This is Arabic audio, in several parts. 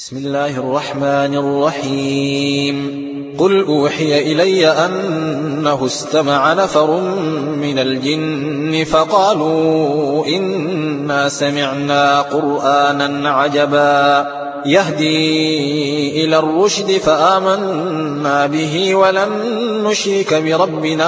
بسم الله الرحمن الرحيم. قل أوحي إلي أنه استمع نفر من الجن فقالوا إنا سمعنا قرآنا عجبا يهدي إلى الرشد فآمنا به ولن نشرك بربنا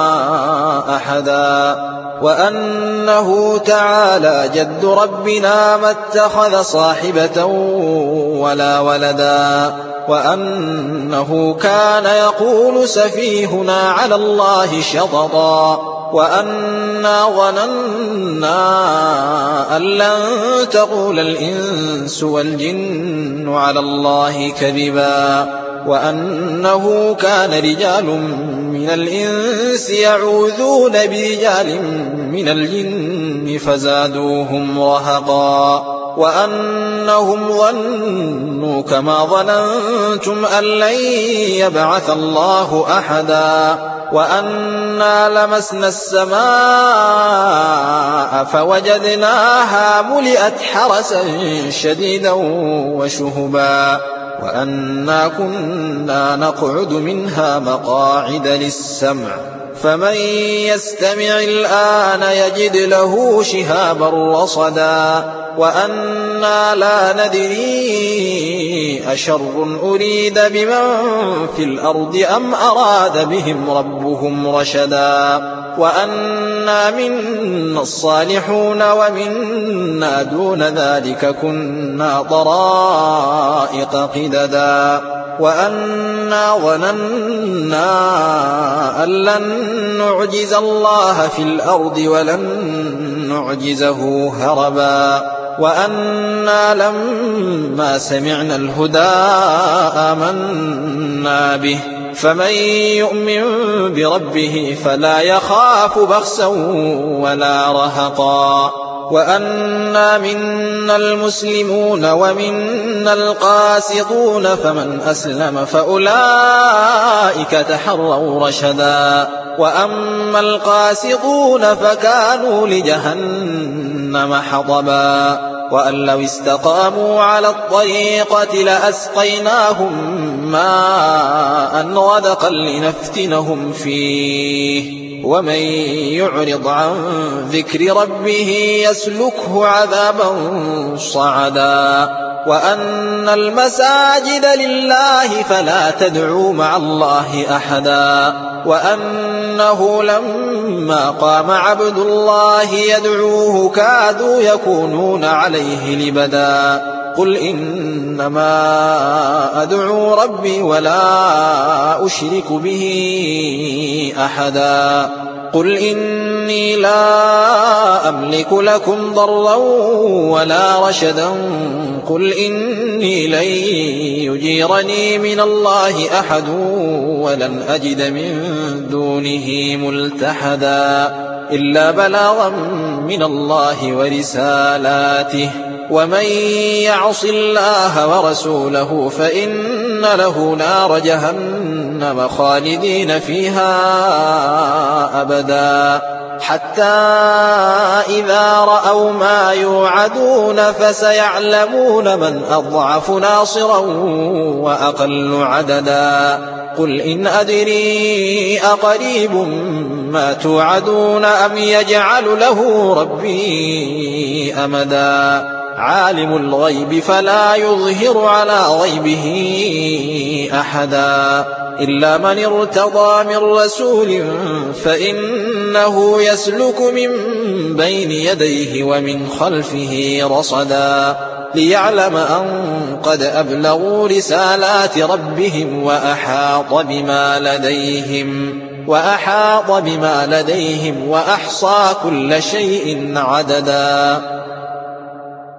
أحدا وأنه تعالى جد ربنا ما اتخذ صاحبة ولا ولدا وأنه كان يقول سفيهنا على الله شططا وأنا ظننا أن لن تقول الإنس والجن على الله كذبا وأنه كان رجال من الإنس يعوذون برجال من الجن فزادوهم رهقا وأنهم ظنوا كما ظننتم أن لن يبعث الله أحدا وأنا لمسنا السماء فوجدناها ملئت حرسا شديدا وشهبا وأنا كنا نقعد منها مقاعد للسمع فمن يستمع الآن يجد له شهابا رصدا وأنا لا ندري أشر أريد بمن في الأرض أم أراد بهم ربهم رشدا وأنا منا الصالحون ومنا دون ذلك كنا طرائق قددا وأنا ظننا أن لن نعجز الله في الأرض ولن نعجزه هربا وأنا لما سمعنا الهدى آمنا به فمن يؤمن بربه فلا يخاف بخسا ولا رهقا وأنا منا المسلمون ومنا القاسطون فمن أسلم فأولئك تحروا رشدا وأما القاسطون فكانوا لجهنم حطبا وأن لو استقاموا على الطريقة لأسقيناهم ماء غدقا لنفتنهم فيه ومن يعرض عن ذكر ربه يسلكه عذابا صعدا وأن المساجد لله فلا تدعوا مع الله أحدا وأنه لما قام عبد الله يدعوه كادوا يكونون عليه لبدا قل إنما أدعو ربي ولا أشرك به أحدا قل إني لا أملك لكم ضرا ولا رشدا قل إني لن يجيرني من الله أحد ولن أجد من دونه ملتحدا إلا بلاغا من الله ورسالاته ومن يعص الله ورسوله فإن له نار جهنم خالدين فيها أبدا حتى إذا رأوا ما يوعدون فسيعلمون من أضعف ناصرا وأقل عددا قل إن أدري أقريب ما توعدون أم يجعل له ربي أمدا عالم الغيب فلا يظهر على غيبه أحدا إلا من ارتضى من رسول فإنه يسلك من بين يديه ومن خلفه رصدا ليعلم أن قد أبلغوا رسالات ربهم وأحاط بما لديهم وأحصى كل شيء عددا